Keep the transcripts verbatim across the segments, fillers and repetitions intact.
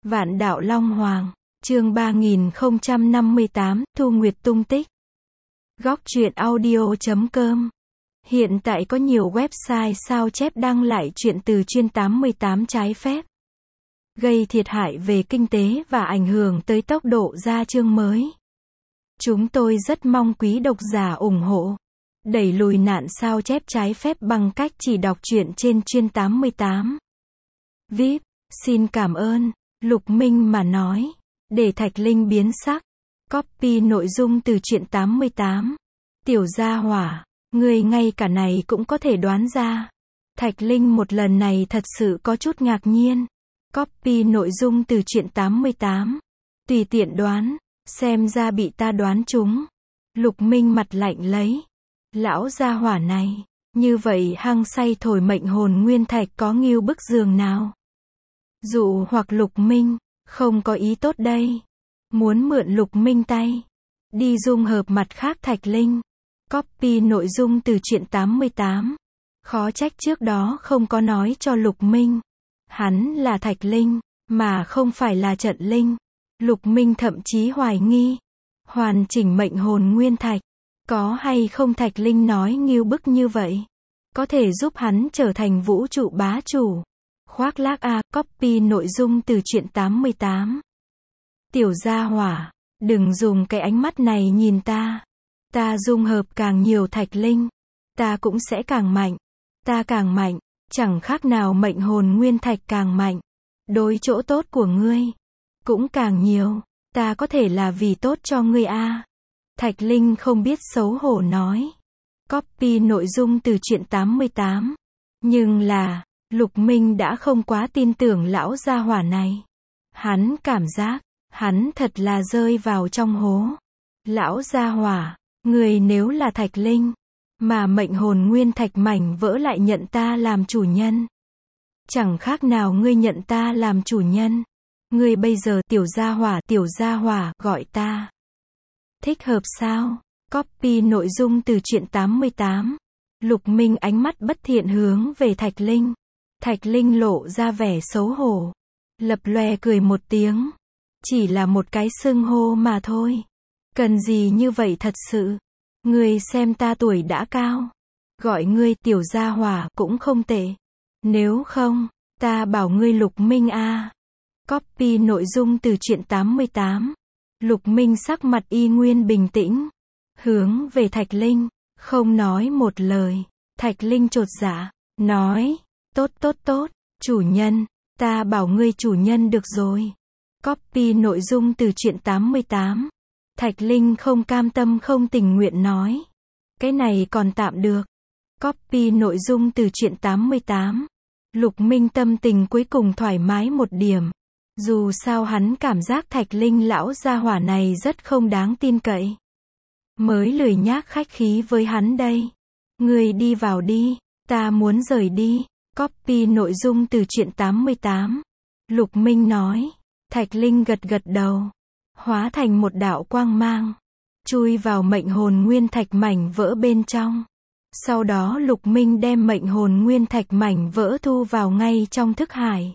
Vạn đạo Long Hoàng, chương ba nghìn không trăm năm mươi tám, Thu Nguyệt tung tích. Góc truyện audio chấm com. Hiện tại có nhiều website sao chép đăng lại truyện từ chuyên tám mươi tám trái phép, gây thiệt hại về kinh tế và ảnh hưởng tới tốc độ ra chương mới. Chúng tôi rất mong quý độc giả ủng hộ, đẩy lùi nạn sao chép trái phép bằng cách chỉ đọc truyện trên chuyên tám mươi tám. vê i pê, xin cảm ơn. Lục Minh mà nói, để Thạch Linh biến sắc. Copy nội dung từ truyện tám mươi tám. Tiểu gia hỏa, người ngay cả này cũng có thể đoán ra. Thạch Linh một lần này thật sự có chút ngạc nhiên. Copy nội dung từ truyện tám mươi tám. Tùy tiện đoán, xem ra bị ta đoán trúng. Lục Minh mặt lạnh lấy. Lão gia hỏa này, như vậy hăng say thổi mệnh hồn nguyên thạch có nghiêu bức giường nào. Dụ hoặc Lục Minh, không có ý tốt đây. Muốn mượn Lục Minh tay, đi dung hợp mặt khác Thạch Linh. Copy nội dung từ truyện tám mươi tám. Khó trách trước đó không có nói cho Lục Minh. Hắn là Thạch Linh, mà không phải là Trận Linh. Lục Minh thậm chí hoài nghi. Hoàn chỉnh mệnh hồn nguyên thạch, có hay không Thạch Linh nói nghiêu bức như vậy, có thể giúp hắn trở thành vũ trụ bá chủ. Khoác lác a, copy nội dung từ truyện tám mươi tám. Tiểu gia hỏa, đừng dùng cái ánh mắt này nhìn ta. Ta dung hợp càng nhiều Thạch Linh, ta cũng sẽ càng mạnh. Ta càng mạnh, chẳng khác nào mệnh hồn nguyên thạch càng mạnh. Đối chỗ tốt của ngươi cũng càng nhiều. Ta có thể là vì tốt cho ngươi a. Thạch Linh không biết xấu hổ nói. Copy nội dung từ truyện tám mươi tám. Nhưng là, Lục Minh đã không quá tin tưởng lão gia hỏa này. Hắn cảm giác, hắn thật là rơi vào trong hố. Lão gia hỏa, người nếu là Thạch Linh, mà mệnh hồn nguyên thạch mảnh vỡ lại nhận ta làm chủ nhân. Chẳng khác nào ngươi nhận ta làm chủ nhân. Ngươi bây giờ tiểu gia hỏa, tiểu gia hỏa, gọi ta. Thích hợp sao? Copy nội dung từ truyện tám mươi tám. Lục Minh ánh mắt bất thiện hướng về Thạch Linh. Thạch Linh lộ ra vẻ xấu hổ. Lập loè cười một tiếng. Chỉ là một cái xưng hô mà thôi. Cần gì như vậy thật sự. Ngươi xem ta tuổi đã cao. Gọi ngươi tiểu gia hỏa cũng không tệ. Nếu không, ta bảo ngươi Lục Minh a. Copy nội dung từ truyện tám mươi tám. Lục Minh sắc mặt y nguyên bình tĩnh. Hướng về Thạch Linh, không nói một lời. Thạch Linh chột dạ, nói. Tốt tốt tốt, chủ nhân, ta bảo ngươi chủ nhân được rồi. Copy nội dung từ truyện tám mươi tám. Thạch Linh không cam tâm không tình nguyện nói. Cái này còn tạm được. Copy nội dung từ truyện tám mươi tám. Lục Minh tâm tình cuối cùng thoải mái một điểm. Dù sao hắn cảm giác Thạch Linh lão gia hỏa này rất không đáng tin cậy. Mới lười nhác khách khí với hắn đây. Ngươi đi vào đi, ta muốn rời đi. Copy nội dung từ truyện tám mươi tám. Lục Minh nói. Thạch Linh gật gật đầu. Hóa thành một đạo quang mang. Chui vào mệnh hồn nguyên thạch mảnh vỡ bên trong. Sau đó Lục Minh đem mệnh hồn nguyên thạch mảnh vỡ thu vào ngay trong thức hải.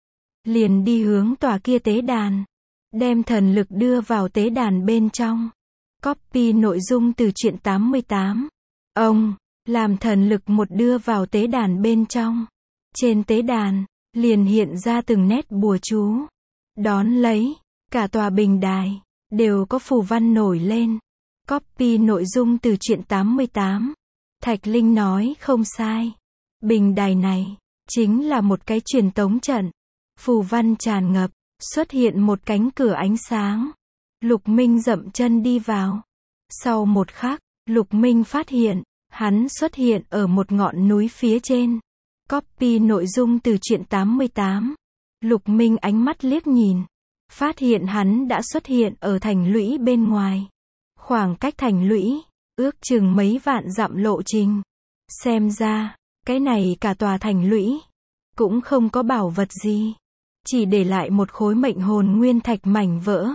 Liền đi hướng tòa kia tế đàn. Đem thần lực đưa vào tế đàn bên trong. Copy nội dung từ truyện tám mươi tám. Ông, làm thần lực một đưa vào tế đàn bên trong. Trên tế đàn, liền hiện ra từng nét bùa chú. Đón lấy, cả tòa bình đài, đều có phù văn nổi lên. Copy nội dung từ truyện tám mươi tám. Thạch Linh nói không sai. Bình đài này, chính là một cái truyền tống trận. Phù văn tràn ngập, xuất hiện một cánh cửa ánh sáng. Lục Minh dậm chân đi vào. Sau một khắc, Lục Minh phát hiện, hắn xuất hiện ở một ngọn núi phía trên. Copy nội dung từ truyện tám mươi tám. Lục Minh ánh mắt liếc nhìn. Phát hiện hắn đã xuất hiện ở thành lũy bên ngoài. Khoảng cách thành lũy, ước chừng mấy vạn dặm lộ trình. Xem ra, cái này cả tòa thành lũy, cũng không có bảo vật gì. Chỉ để lại một khối mệnh hồn nguyên thạch mảnh vỡ.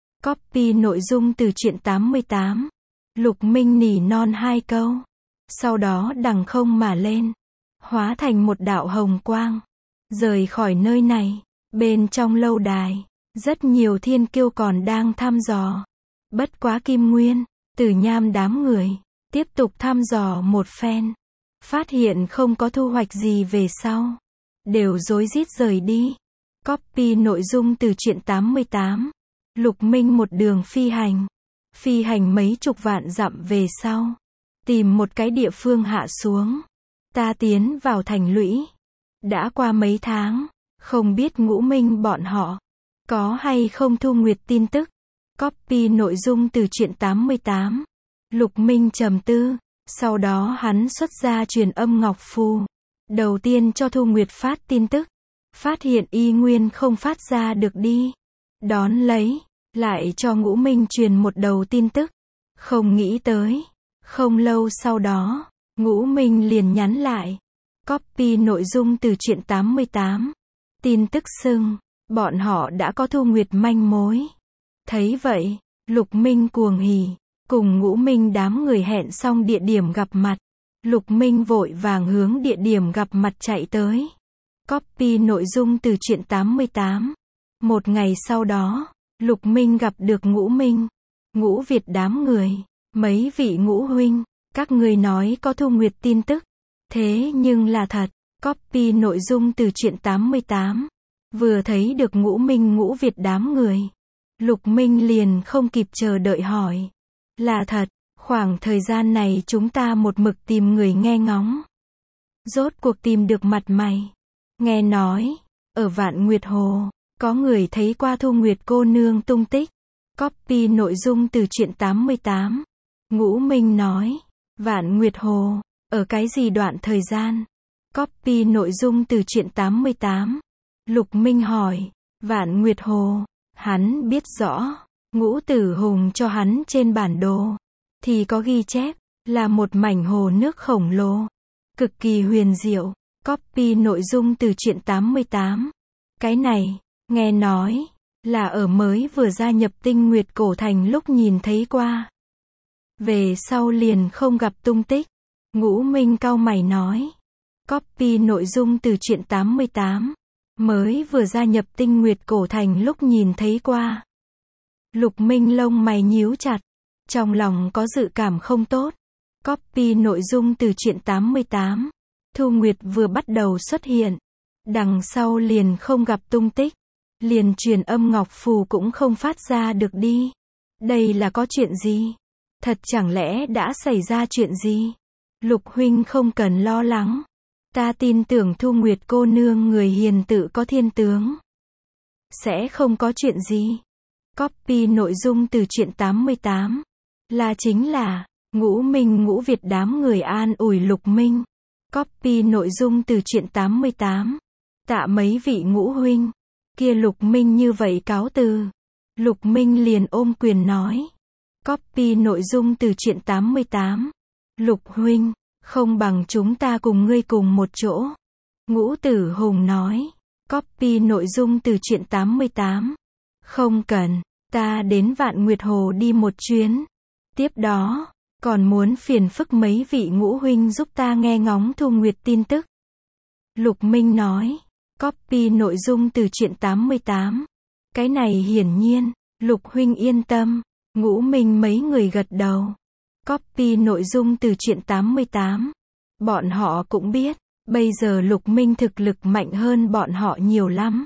Copy nội dung từ truyện tám mươi tám. Lục Minh nỉ non hai câu. Sau đó đằng không mà lên. Hóa thành một đạo hồng quang. Rời khỏi nơi này. Bên trong lâu đài, Rất nhiều thiên kiêu còn đang thăm dò. Bất quá Kim Nguyên, Tử Nham đám người, tiếp tục thăm dò một phen. Phát hiện không có thu hoạch gì về sau. Đều rối rít rời đi. Copy nội dung từ truyện tám mươi tám. Lục Minh một đường phi hành. Phi hành mấy chục vạn dặm về sau. Tìm một cái địa phương hạ xuống. Ta tiến vào thành lũy. Đã qua mấy tháng. Không biết Ngũ Minh bọn họ có hay không thu nguyệt tin tức. Copy nội dung từ truyện tám mươi tám. Lục Minh trầm tư. Sau đó hắn xuất ra truyền âm ngọc phù. Đầu tiên cho Thu Nguyệt phát tin tức. Phát hiện y nguyên không phát ra được đi. Đón lấy. Lại cho Ngũ Minh truyền một đầu tin tức. Không nghĩ tới. Không lâu sau đó. Ngũ Minh liền nhắn lại. Copy nội dung từ truyện tám mươi tám. Tin tức xưng. Bọn họ đã có Thu Nguyệt manh mối. Thấy vậy. Lục Minh cuồng hỉ. Cùng Ngũ Minh đám người hẹn xong địa điểm gặp mặt. Lục Minh vội vàng hướng địa điểm gặp mặt chạy tới. Copy nội dung từ truyện tám mươi tám. Một ngày sau đó, Lục Minh gặp được Ngũ Minh. Ngũ Việt đám người. Mấy vị Ngũ huynh, các người nói có Thu Nguyệt tin tức. Thế nhưng là thật. Copy nội dung từ truyện tám mươi tám. Vừa thấy được Ngũ Minh Ngũ Việt đám người. Lục Minh liền không kịp chờ đợi hỏi. Là thật, khoảng thời gian này chúng ta một mực tìm người nghe ngóng. Rốt cuộc tìm được mặt mày. Nghe nói, ở Vạn Nguyệt Hồ, có người thấy qua Thu Nguyệt cô nương tung tích. Copy nội dung từ truyện tám mươi tám. Ngũ Minh nói, Vạn Nguyệt Hồ, ở cái gì đoạn thời gian? Copy nội dung từ truyện tám mươi tám. Lục Minh hỏi, Vạn Nguyệt Hồ, hắn biết rõ. Ngũ Tử Hùng cho hắn trên bản đồ. Thì có ghi chép, là một mảnh hồ nước khổng lồ. Cực kỳ huyền diệu. Copy nội dung từ truyện tám mươi tám. Cái này, nghe nói, là ở mới vừa gia nhập Tinh Nguyệt Cổ Thành lúc nhìn thấy qua. Về sau liền không gặp tung tích. Ngũ Minh cau mày nói. Copy nội dung từ truyện tám mươi tám. Mới vừa gia nhập Tinh Nguyệt Cổ Thành lúc nhìn thấy qua. Lục Minh lông mày nhíu chặt. Trong lòng có dự cảm không tốt. Copy nội dung từ truyện tám mươi tám. Thu Nguyệt vừa bắt đầu xuất hiện. Đằng sau liền không gặp tung tích. Liền truyền âm ngọc phù cũng không phát ra được đi. Đây là có chuyện gì? Thật chẳng lẽ đã xảy ra chuyện gì? Lục huynh không cần lo lắng. Ta tin tưởng Thu Nguyệt cô nương người hiền tự có thiên tướng. Sẽ không có chuyện gì. Copy nội dung từ truyện tám mươi tám. Là chính là, Ngũ Minh Ngũ Việt đám người an ủi Lục Minh. Copy nội dung từ truyện tám mươi tám. Tạ mấy vị Ngũ huynh. Kia Lục Minh như vậy cáo từ. Lục Minh liền ôm quyền nói. Copy nội dung từ truyện tám mươi tám. Lục huynh, không bằng chúng ta cùng ngươi cùng một chỗ. Ngũ Tử Hùng nói. Copy nội dung từ truyện tám mươi tám. Không cần, ta đến Vạn Nguyệt Hồ đi một chuyến. Tiếp đó, còn muốn phiền phức mấy vị Ngũ huynh giúp ta nghe ngóng Thu Nguyệt tin tức. Lục Minh nói. Copy nội dung từ truyện tám mươi tám. Cái này hiển nhiên, Lục huynh yên tâm. Ngũ Minh mấy người gật đầu. Copy nội dung từ truyện tám mươi tám. Bọn họ cũng biết, bây giờ Lục Minh thực lực mạnh hơn bọn họ nhiều lắm.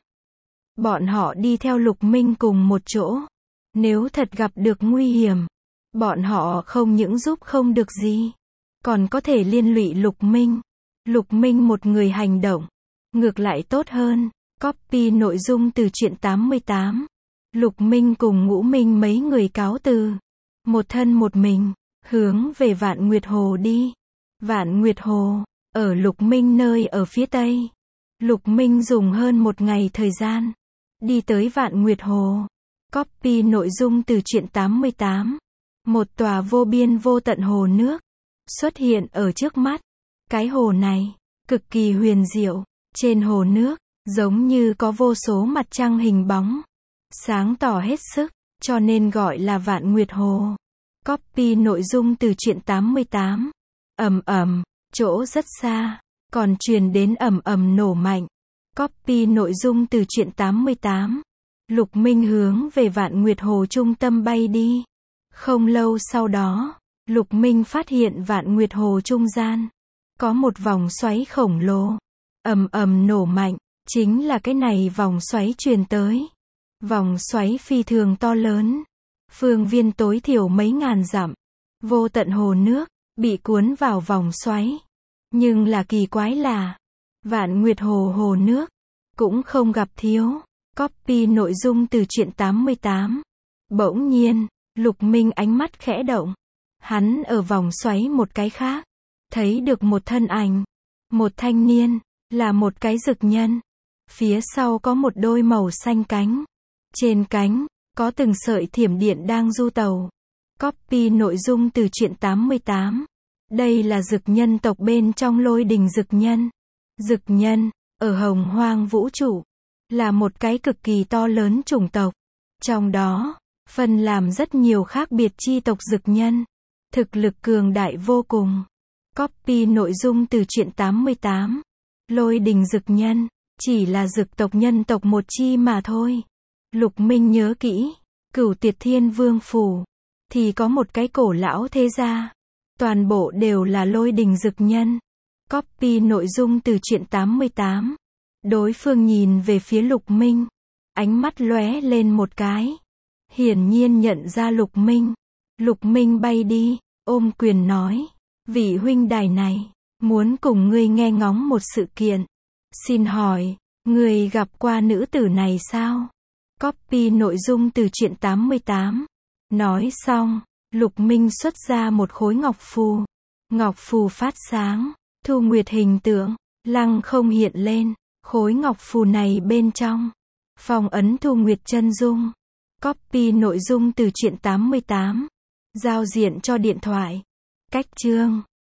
Bọn họ đi theo Lục Minh cùng một chỗ. Nếu thật gặp được nguy hiểm, bọn họ không những giúp không được gì, còn có thể liên lụy Lục Minh. Lục Minh một người hành động, ngược lại tốt hơn. Copy nội dung từ truyện tám mươi tám. Lục Minh cùng Ngũ Minh mấy người cáo từ. Một thân một mình, hướng về Vạn Nguyệt Hồ đi. Vạn Nguyệt Hồ, ở Lục Minh nơi ở phía tây. Lục Minh dùng hơn một ngày thời gian. Đi tới Vạn Nguyệt Hồ. Copy nội dung từ truyện tám mươi tám. Một tòa vô biên vô tận hồ nước. Xuất hiện ở trước mắt. Cái hồ này, cực kỳ huyền diệu. Trên hồ nước, giống như có vô số mặt trăng hình bóng. Sáng tỏ hết sức, cho nên gọi là Vạn Nguyệt Hồ. Copy nội dung từ truyện tám mươi tám. Ầm ầm, chỗ rất xa, còn truyền đến ầm ầm nổ mạnh. Copy nội dung từ truyện tám mươi tám. Lục Minh hướng về Vạn Nguyệt Hồ trung tâm bay đi. Không lâu sau đó, Lục Minh phát hiện Vạn Nguyệt Hồ trung gian có một vòng xoáy khổng lồ, ầm ầm nổ mạnh, chính là cái này vòng xoáy truyền tới. Vòng xoáy phi thường to lớn, phương viên tối thiểu mấy ngàn dặm, vô tận hồ nước bị cuốn vào vòng xoáy. Nhưng là kỳ quái là, Vạn Nguyệt Hồ hồ nước cũng không gặp thiếu. Copy nội dung từ truyện tám mươi tám. Bỗng nhiên, Lục Minh ánh mắt khẽ động. Hắn ở vòng xoáy một cái khác, thấy được một thân ảnh, một thanh niên, là một cái dực nhân. Phía sau có một đôi màu xanh cánh. Trên cánh, có từng sợi thiểm điện đang du tàu. Copy nội dung từ truyện tám mươi tám. Đây là dực nhân tộc bên trong Lôi Đình dực nhân. Dực nhân, ở Hồng Hoang vũ trụ, là một cái cực kỳ to lớn chủng tộc. Trong đó, phân làm rất nhiều khác biệt chi tộc dực nhân. Thực lực cường đại vô cùng. Copy nội dung từ truyện tám mươi tám. Lôi Đình dực nhân, chỉ là dực tộc nhân tộc một chi mà thôi. Lục Minh nhớ kỹ, Cửu Tuyệt Thiên Vương phủ, thì có một cái cổ lão thế gia. Toàn bộ đều là Lôi Đình dực nhân. Copy nội dung từ truyện tám mươi tám. Đối phương nhìn về phía Lục Minh, ánh mắt lóe lên một cái. Hiển nhiên nhận ra Lục Minh. Lục Minh bay đi, ôm quyền nói, vị huynh đài này, muốn cùng ngươi nghe ngóng một sự kiện. Xin hỏi, ngươi gặp qua nữ tử này sao? Copy nội dung từ truyện tám mươi tám. Nói xong, Lục Minh xuất ra một khối ngọc phù. Ngọc phù phát sáng, thu nguyệt hình tượng, lăng không hiện lên. Khối ngọc phù này bên trong, phong ấn thu nguyệt chân dung. Copy nội dung từ truyện tám mươi tám. Giao diện cho điện thoại. Cách chương